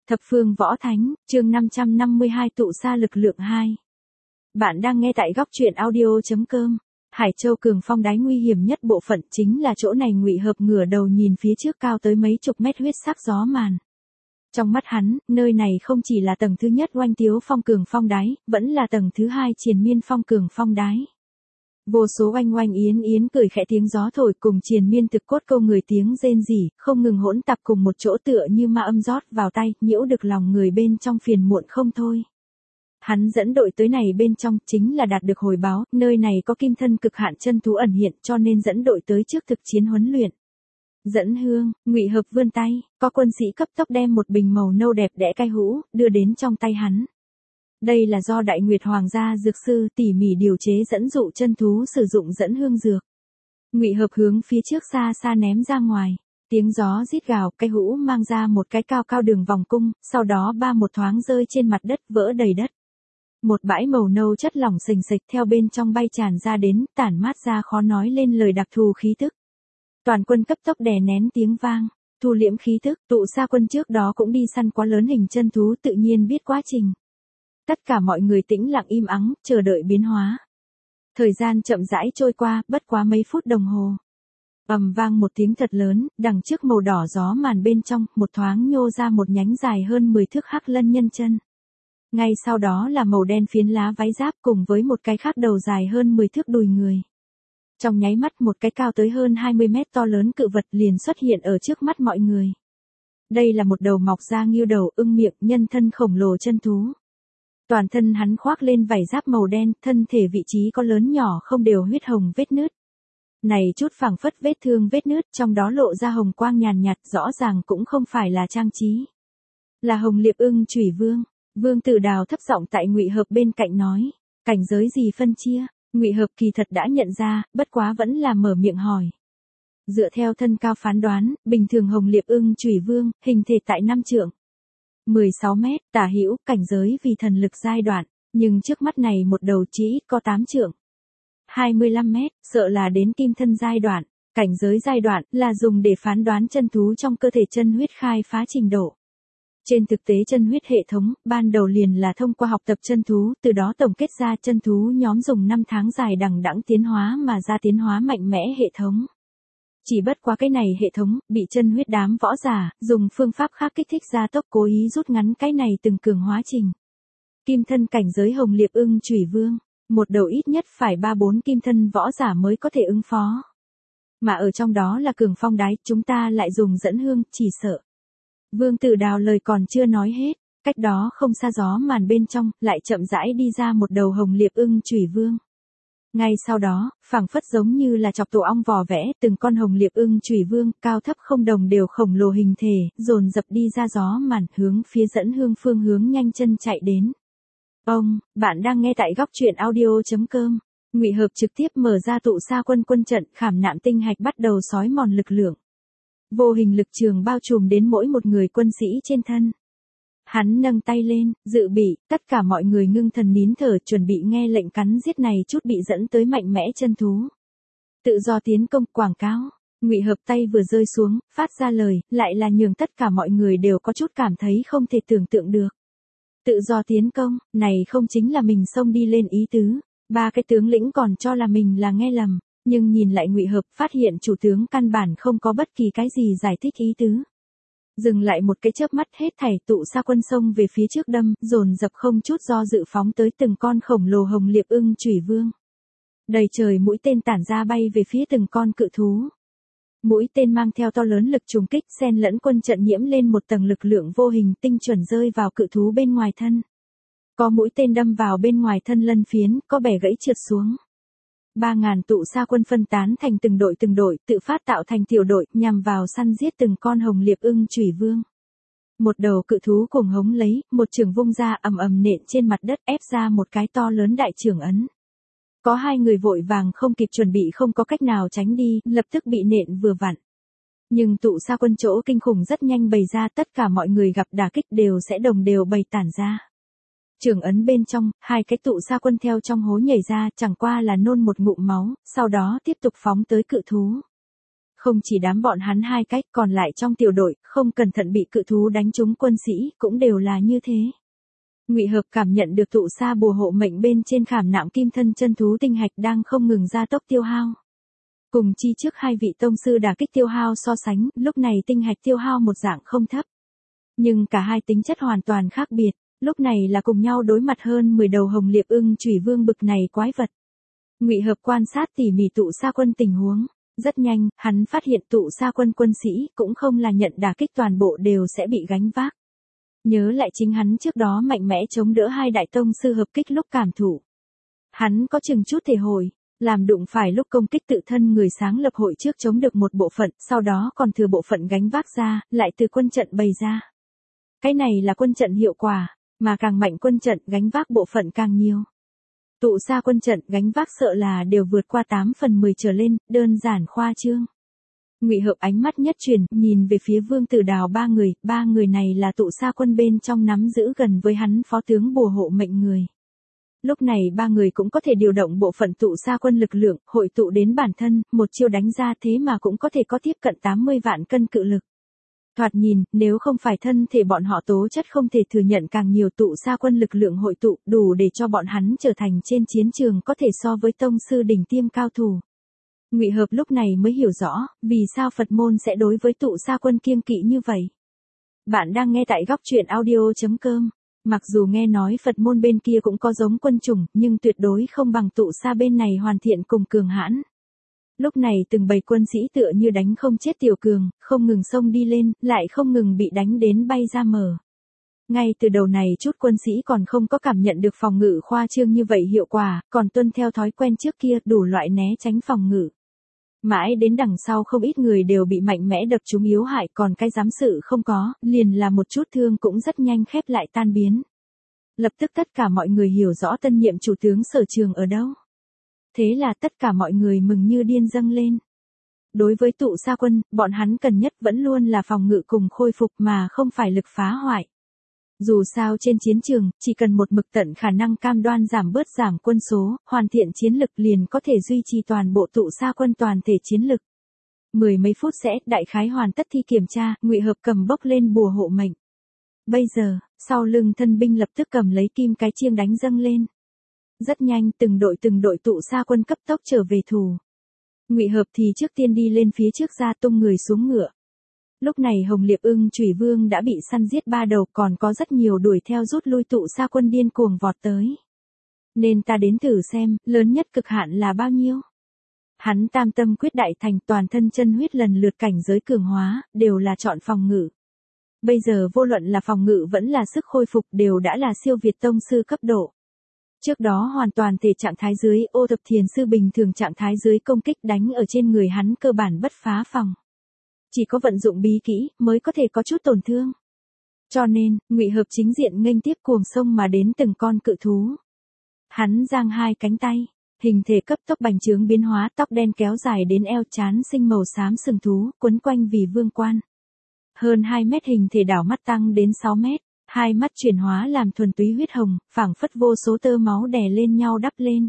Thập phương võ thánh, chương 552 tụ sa lực lượng 2. Bạn đang nghe tại góc truyện audio.com. Hải Châu Cường Phong đáy nguy hiểm nhất bộ phận chính là chỗ này. Ngụy Hợp ngửa đầu nhìn phía trước cao tới mấy chục mét huyết sắc gió màn. Trong mắt hắn, nơi này không chỉ là tầng thứ nhất Oanh Tiếu Phong Cường Phong đáy, vẫn là tầng thứ hai Triền Miên Phong Cường Phong đáy. Vô số oanh oanh yến yến cười khẽ tiếng gió thổi cùng triền miên thực cốt câu người tiếng rên rỉ, không ngừng hỗn tạp cùng một chỗ tựa như ma âm rót vào tay, nhiễu được lòng người bên trong phiền muộn không thôi. Hắn dẫn đội tới này bên trong chính là đạt được hồi báo, nơi này có kim thân cực hạn chân thú ẩn hiện cho nên dẫn đội tới trước thực chiến huấn luyện. Dẫn hương, Ngụy Hợp vươn tay, có quân sĩ cấp tốc đem một bình màu nâu đẹp đẽ cay hũ, đưa đến trong tay hắn. Đây là do Đại Nguyệt Hoàng gia dược sư tỉ mỉ điều chế dẫn dụ chân thú sử dụng dẫn hương dược. Ngụy Hợp hướng phía trước xa xa ném ra ngoài, tiếng gió rít gào, cái hũ mang ra một cái cao cao đường vòng cung, sau đó ba một thoáng rơi trên mặt đất vỡ đầy đất. Một bãi màu nâu chất lỏng sình sịch theo bên trong bay tràn ra đến, tản mát ra khó nói lên lời đặc thù khí tức. Toàn quân cấp tốc đè nén tiếng vang, thu liễm khí tức. Tụ Sa quân trước đó cũng đi săn quá lớn hình chân thú, tự nhiên biết quá trình. Tất cả mọi người tĩnh lặng im ắng, chờ đợi biến hóa. Thời gian chậm rãi trôi qua, bất quá mấy phút đồng hồ. Ầm vang một tiếng thật lớn, đằng trước màu đỏ gió màn bên trong, một thoáng nhô ra một nhánh dài hơn 10 thước hắc lân nhân chân. Ngay sau đó là màu đen phiến lá váy giáp cùng với một cái khác đầu dài hơn 10 thước đùi người. Trong nháy mắt một cái cao tới hơn 20 mét to lớn cự vật liền xuất hiện ở trước mắt mọi người. Đây là một đầu mọc ra nghêu đầu ưng miệng nhân thân khổng lồ chân thú. Toàn thân hắn khoác lên vảy giáp màu đen, thân thể vị trí có lớn nhỏ không đều huyết hồng vết nứt. Này chút phảng phất vết thương vết nứt, trong đó lộ ra hồng quang nhàn nhạt, rõ ràng cũng không phải là trang trí. Là Hồng Liệp Ưng Chủy Vương. Vương Tử Đào thấp giọng tại Ngụy Hợp bên cạnh nói, cảnh giới gì phân chia? Ngụy Hợp kỳ thật đã nhận ra, bất quá vẫn là mở miệng hỏi. Dựa theo thân cao phán đoán, bình thường Hồng Liệp Ưng Chủy Vương, hình thể tại 5 trượng. 16 mét, tả hữu, cảnh giới vì thần lực giai đoạn, nhưng trước mắt này một đầu chỉ ít có 8 trượng. 25 mét, sợ là đến kim thân giai đoạn, cảnh giới giai đoạn là dùng để phán đoán chân thú trong cơ thể chân huyết khai phá trình độ. Trên thực tế chân huyết hệ thống, ban đầu liền là thông qua học tập chân thú, từ đó tổng kết ra chân thú nhóm dùng 5 tháng dài đằng đẵng tiến hóa mà ra tiến hóa mạnh mẽ hệ thống. Chỉ bất quá cái này hệ thống, bị chân huyết đám võ giả, dùng phương pháp khác kích thích gia tốc cố ý rút ngắn cái này từng cường hóa trình. Kim thân cảnh giới Hồng Liệp Ưng Chủy Vương, một đầu ít nhất phải 3-4 kim thân võ giả mới có thể ứng phó. Mà ở trong đó là Cường Phong đáy, chúng ta lại dùng dẫn hương, chỉ sợ. Vương Tử Đào lời còn chưa nói hết, cách đó không xa gió màn bên trong, lại chậm rãi đi ra một đầu Hồng Liệp Ưng Chủy Vương. Ngay sau đó, phảng phất giống như là chọc tổ ong vò vẽ, từng con Hồng Liệp Ưng Chủy Vương, cao thấp không đồng đều khổng lồ hình thể, dồn dập đi ra gió màn, hướng phía dẫn hương phương hướng nhanh chân chạy đến. Bạn đang nghe tại góc truyện audio.com. Ngụy Hợp trực tiếp mở ra Tụ Sa quân quân trận, khảm nạm tinh hạch bắt đầu xói mòn lực lượng. Vô hình lực trường bao trùm đến mỗi một người quân sĩ trên thân. Hắn nâng tay lên, dự bị, tất cả mọi người ngưng thần nín thở chuẩn bị nghe lệnh cắn giết này chút bị dẫn tới mạnh mẽ chân thú. Tự do tiến công, quảng cáo. Ngụy Hợp tay vừa rơi xuống, phát ra lời, lại là nhường tất cả mọi người đều có chút cảm thấy không thể tưởng tượng được. Tự do tiến công, này không chính là mình xông đi lên ý tứ. Ba cái tướng lĩnh còn cho là mình là nghe lầm, nhưng nhìn lại Ngụy Hợp phát hiện chủ tướng căn bản không có bất kỳ cái gì giải thích ý tứ. Dừng lại một cái chớp mắt hết thảy Tụ Sa quân xông về phía trước đâm, dồn dập không chút do dự phóng tới từng con khổng lồ Hồng Liệp Ưng Chủy Vương. Đầy trời mũi tên tản ra bay về phía từng con cự thú. Mũi tên mang theo to lớn lực trùng kích, xen lẫn quân trận nhiễm lên một tầng lực lượng vô hình tinh chuẩn rơi vào cự thú bên ngoài thân. Có mũi tên đâm vào bên ngoài thân lân phiến, có bẻ gãy trượt xuống. 3.000 Tụ Sa quân phân tán thành từng đội, tự phát tạo thành tiểu đội, nhằm vào săn giết từng con Hồng Liệp Ưng Chủy Vương. Một đầu cự thú cùng hống lấy, một trường vung ra ầm ầm nện trên mặt đất ép ra một cái to lớn đại trưởng ấn. Có hai người vội vàng không kịp chuẩn bị không có cách nào tránh đi, lập tức bị nện vừa vặn. Nhưng Tụ Sa quân chỗ kinh khủng rất nhanh bày ra, tất cả mọi người gặp đả kích đều sẽ đồng đều bày tản ra. Trường ấn bên trong, hai cái Tụ Sa quân theo trong hố nhảy ra, chẳng qua là nôn một ngụm máu, sau đó tiếp tục phóng tới cự thú. Không chỉ đám bọn hắn hai cách, còn lại trong tiểu đội, không cẩn thận bị cự thú đánh trúng quân sĩ, cũng đều là như thế. Ngụy Hợp cảm nhận được tụ sa bùa hộ mệnh bên trên khảm nạm kim thân chân thú tinh hạch đang không ngừng gia tốc tiêu hao. Cùng chi trước hai vị tông sư đả kích tiêu hao so sánh, lúc này tinh hạch tiêu hao một dạng không thấp. Nhưng cả hai tính chất hoàn toàn khác biệt, lúc này là cùng nhau đối mặt hơn 10 đầu hồng liệp ưng chủy vương bực này quái vật. Ngụy Hợp quan sát tỉ mỉ tụ sa quân tình huống. Rất nhanh, hắn phát hiện tụ sa quân quân sĩ cũng không là nhận đả kích toàn bộ đều sẽ bị gánh vác. Nhớ lại chính hắn trước đó mạnh mẽ chống đỡ hai đại tông sư hợp kích lúc cảm thụ. Hắn có chừng chút thể hồi, làm đụng phải lúc công kích tự thân người sáng lập hội trước chống được một bộ phận, sau đó còn thừa bộ phận gánh vác ra, lại từ quân trận bày ra. Cái này là quân trận hiệu quả, mà càng mạnh quân trận gánh vác bộ phận càng nhiều. Tụ sa quân trận gánh vác sợ là đều vượt qua 8/10 trở lên, đơn giản khoa trương. Ngụy Hợp ánh mắt nhất chuyển, nhìn về phía Vương Tử Đào ba người này là tụ sa quân bên trong nắm giữ gần với hắn phó tướng bùa hộ mệnh người. Lúc này ba người cũng có thể điều động bộ phận tụ sa quân lực lượng, hội tụ đến bản thân, một chiêu đánh ra thế mà cũng có thể có tiếp cận 80 vạn cân cự lực. Thoạt nhìn, nếu không phải thân thể bọn họ tố chất không thể thừa nhận càng nhiều tụ sa quân lực lượng hội tụ, đủ để cho bọn hắn trở thành trên chiến trường có thể so với tông sư đỉnh tiêm cao thủ. Ngụy Hợp lúc này mới hiểu rõ, vì sao Phật môn sẽ đối với tụ sa quân kiêng kỵ như vậy. Bạn đang nghe tại góc truyện audio.com. Mặc dù nghe nói Phật môn bên kia cũng có giống quân chủng, nhưng tuyệt đối không bằng tụ sa bên này hoàn thiện cùng cường hãn. Lúc này từng bầy quân sĩ tựa như đánh không chết tiểu cường, không ngừng xông đi lên, lại không ngừng bị đánh đến bay ra mở. Ngay từ đầu này chút quân sĩ còn không có cảm nhận được phòng ngự khoa trương như vậy hiệu quả, còn tuân theo thói quen trước kia đủ loại né tránh phòng ngự. Mãi đến đằng sau không ít người đều bị mạnh mẽ đập trúng yếu hại, còn cái dám sự không có, liền là một chút thương cũng rất nhanh khép lại tan biến. Lập tức tất cả mọi người hiểu rõ tân nhiệm chủ tướng Sở Trường ở đâu. Thế là tất cả mọi người mừng như điên dâng lên. Đối với tụ sa quân, bọn hắn cần nhất vẫn luôn là phòng ngự cùng khôi phục mà không phải lực phá hoại. Dù sao trên chiến trường, chỉ cần một mực tận khả năng cam đoan giảm quân số, hoàn thiện chiến lực liền có thể duy trì toàn bộ tụ sa quân toàn thể chiến lực. Mười mấy phút sẽ, đại khái hoàn tất thi kiểm tra, Ngụy Hợp cầm bốc lên bùa hộ mệnh. Bây giờ, sau lưng thân binh lập tức cầm lấy kim cái chiêng đánh dâng lên. Rất nhanh, từng đội tụ sa quân cấp tốc trở về thủ. Ngụy Hợp thì trước tiên đi lên phía trước ra tung người xuống ngựa. Lúc này Hồng Liệp ưng chủy vương đã bị săn giết 3 đầu, còn có rất nhiều đuổi theo rút lui tụ sa quân điên cuồng vọt tới. Nên ta đến thử xem, lớn nhất cực hạn là bao nhiêu. Hắn tam tâm quyết đại thành, toàn thân chân huyết lần lượt cảnh giới cường hóa, đều là chọn phòng ngự. Bây giờ vô luận là phòng ngự vẫn là sức khôi phục đều đã là siêu việt tông sư cấp độ. Trước đó hoàn toàn thể trạng thái dưới, ô thập thiền sư bình thường trạng thái dưới công kích đánh ở trên người hắn cơ bản bất phá phòng. Chỉ có vận dụng bí kỹ mới có thể có chút tổn thương. Cho nên, Ngụy Hợp chính diện nghênh tiếp cuồng sông mà đến từng con cự thú. Hắn giang hai cánh tay, hình thể cấp tốc bành trướng biến hóa, tóc đen kéo dài đến eo, trán sinh màu xám sừng thú, quấn quanh vì vương quan. Hơn 2 mét hình thể đảo mắt tăng đến 6 mét, hai mắt chuyển hóa làm thuần túy huyết hồng, phảng phất vô số tơ máu đè lên nhau đắp lên.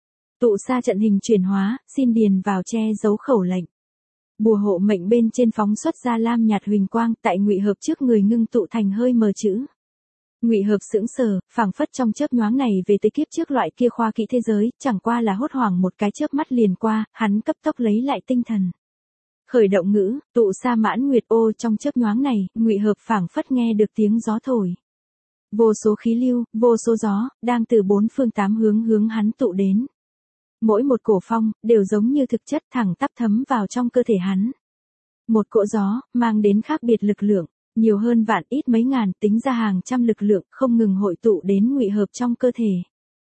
Tụ sa trận hình chuyển hóa, xin điền vào che giấu khẩu lệnh. Bùa hộ mệnh bên trên phóng xuất ra lam nhạt huỳnh quang, tại Ngụy Hợp trước người ngưng tụ thành hơi mờ chữ. Ngụy Hợp sững sờ, phảng phất trong chớp nhoáng này về tới kiếp trước loại kia khoa kỹ thế giới, chẳng qua là hốt hoảng một cái chớp mắt liền qua, hắn cấp tốc lấy lại tinh thần. Khởi động ngữ, tụ sa mãn nguyệt ô, trong chớp nhoáng này, Ngụy Hợp phảng phất nghe được tiếng gió thổi. Vô số khí lưu, vô số gió, đang từ 4 phương 8 hướng hắn tụ đến. Mỗi một cổ phong, đều giống như thực chất thẳng tắp thấm vào trong cơ thể hắn. Một cỗ gió, mang đến khác biệt lực lượng, nhiều hơn vạn ít mấy ngàn, tính ra hàng trăm lực lượng, không ngừng hội tụ đến Ngụy Hợp trong cơ thể.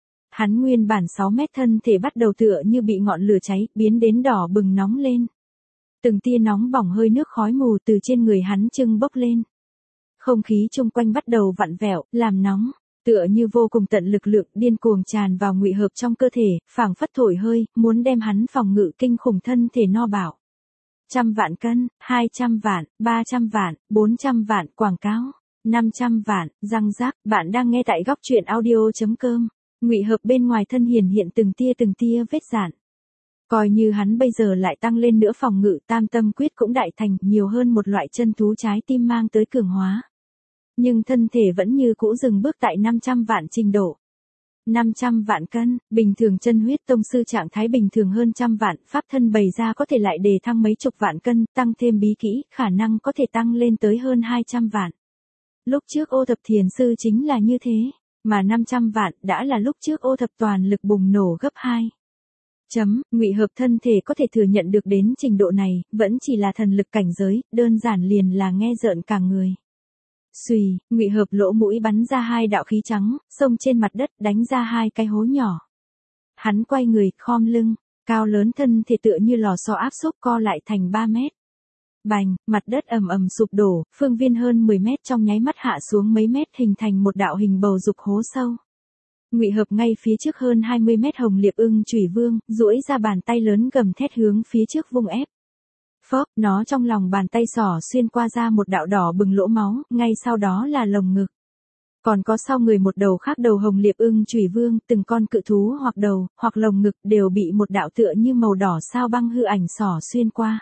Hắn nguyên bản 6 mét thân thể bắt đầu tựa như bị ngọn lửa cháy, biến đến đỏ bừng nóng lên. Từng tia nóng bỏng hơi nước khói mù từ trên người hắn trưng bốc lên. Không khí chung quanh bắt đầu vặn vẹo, làm nóng, tựa như vô cùng tận lực lượng điên cuồng tràn vào Ngụy Hợp trong cơ thể, phảng phất thổi hơi, muốn đem hắn phòng ngự kinh khủng thân thể no bạo. 100 vạn cân, 200 vạn, 300 vạn, 400 vạn, quảng cáo, 500 vạn, răng rác. Bạn đang nghe tại góc truyện audio.com. Ngụy Hợp bên ngoài thân hiện từng tia vết rạn. Coi như hắn bây giờ lại tăng lên nữa phòng ngự tam tâm quyết cũng đại thành nhiều hơn một loại chân thú trái tim mang tới cường hóa. Nhưng thân thể vẫn như cũ dừng bước tại 500 vạn trình độ. 500 vạn cân, bình thường chân huyết tông sư trạng thái bình thường hơn trăm vạn, pháp thân bày ra có thể lại đề thăng mấy chục vạn cân, tăng thêm bí kỹ, khả năng có thể tăng lên tới hơn 200 vạn. Lúc trước Ô Thập Thiền Sư chính là như thế, mà 500 vạn đã là lúc trước Ô Thập toàn lực bùng nổ gấp 2. Ngụy Hợp thân thể có thể thừa nhận được đến trình độ này, vẫn chỉ là thần lực cảnh giới, đơn giản liền là nghe rợn cả người. Xùy, Ngụy Hợp lỗ mũi bắn ra 2 đạo khí trắng, xông trên mặt đất đánh ra 2 cái hố nhỏ. Hắn quay người, khom lưng, cao lớn thân thể tựa như lò xo áp xúc co lại thành 3 mét. Bành, mặt đất ầm ầm sụp đổ, phương viên hơn 10 mét trong nháy mắt hạ xuống mấy mét hình thành một đạo hình bầu dục hố sâu. Ngụy Hợp ngay phía trước hơn 20 mét Hồng Liệp Ưng Chủy Vương, duỗi ra bàn tay lớn gầm thét hướng phía trước vung ép. Phốc, nó trong lòng bàn tay xỏ xuyên qua ra một đạo đỏ bừng lỗ máu, ngay sau đó là lồng ngực. Còn có sau người một đầu khác đầu Hồng Liệp Ưng Chủy Vương, từng con cự thú hoặc đầu, hoặc lồng ngực đều bị một đạo tựa như màu đỏ sao băng hư ảnh xỏ xuyên qua.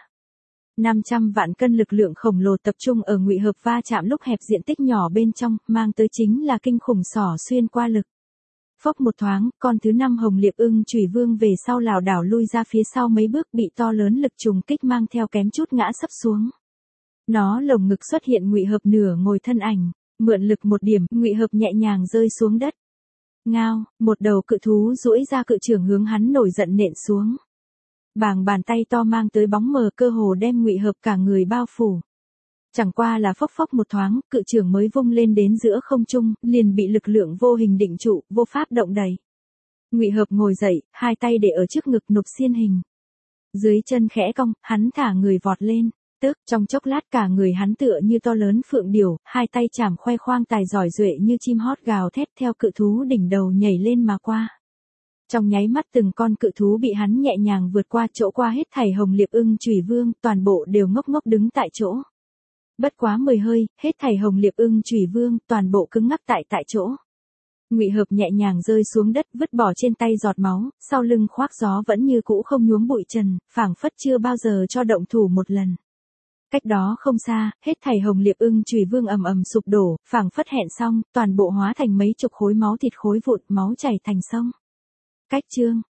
500 vạn cân lực lượng khổng lồ tập trung ở Ngụy Hợp va chạm lúc hẹp diện tích nhỏ bên trong, mang tới chính là kinh khủng xỏ xuyên qua lực. Phốc một thoáng, con thứ 5 Hồng Liệp Ưng Chủy Vương về sau lảo đảo lui ra phía sau mấy bước bị to lớn lực trùng kích mang theo kém chút ngã sấp xuống. Nó lồng ngực xuất hiện Ngụy Hợp nửa ngồi thân ảnh, mượn lực một điểm, Ngụy Hợp nhẹ nhàng rơi xuống đất. Ngao, một đầu cự thú duỗi ra cự trưởng hướng hắn nổi giận nện xuống. Bàng bàn tay to mang tới bóng mờ cơ hồ đem Ngụy Hợp cả người bao phủ. Chẳng qua là phốc phốc một thoáng, cự trưởng mới vung lên đến giữa không trung, liền bị lực lượng vô hình định trụ, vô pháp động đậy. Ngụy Hợp ngồi dậy, 2 tay để ở trước ngực nục xiên hình. Dưới chân khẽ cong, hắn thả người vọt lên, tức trong chốc lát cả người hắn tựa như to lớn phượng điểu, 2 tay chảm khoe khoang tài giỏi duệ như chim hót gào thét theo cự thú đỉnh đầu nhảy lên mà qua. Trong nháy mắt từng con cự thú bị hắn nhẹ nhàng vượt qua chỗ qua hết thảy Hồng Liệp Ưng Chủy Vương, toàn bộ đều ngốc ngốc đứng tại chỗ. Bất quá 10 hơi, hết thảy Hồng Liệp Ưng Chủy Vương, toàn bộ cứng ngắc tại chỗ. Ngụy Hợp nhẹ nhàng rơi xuống đất, vứt bỏ trên tay giọt máu, sau lưng khoác gió vẫn như cũ không nhuốm bụi trần, phảng phất chưa bao giờ cho động thủ một lần. Cách đó không xa, hết thảy Hồng Liệp Ưng Chủy Vương ầm ầm sụp đổ, phảng phất hẹn xong, toàn bộ hóa thành mấy chục khối máu thịt khối vụn, máu chảy thành sông. Cách chương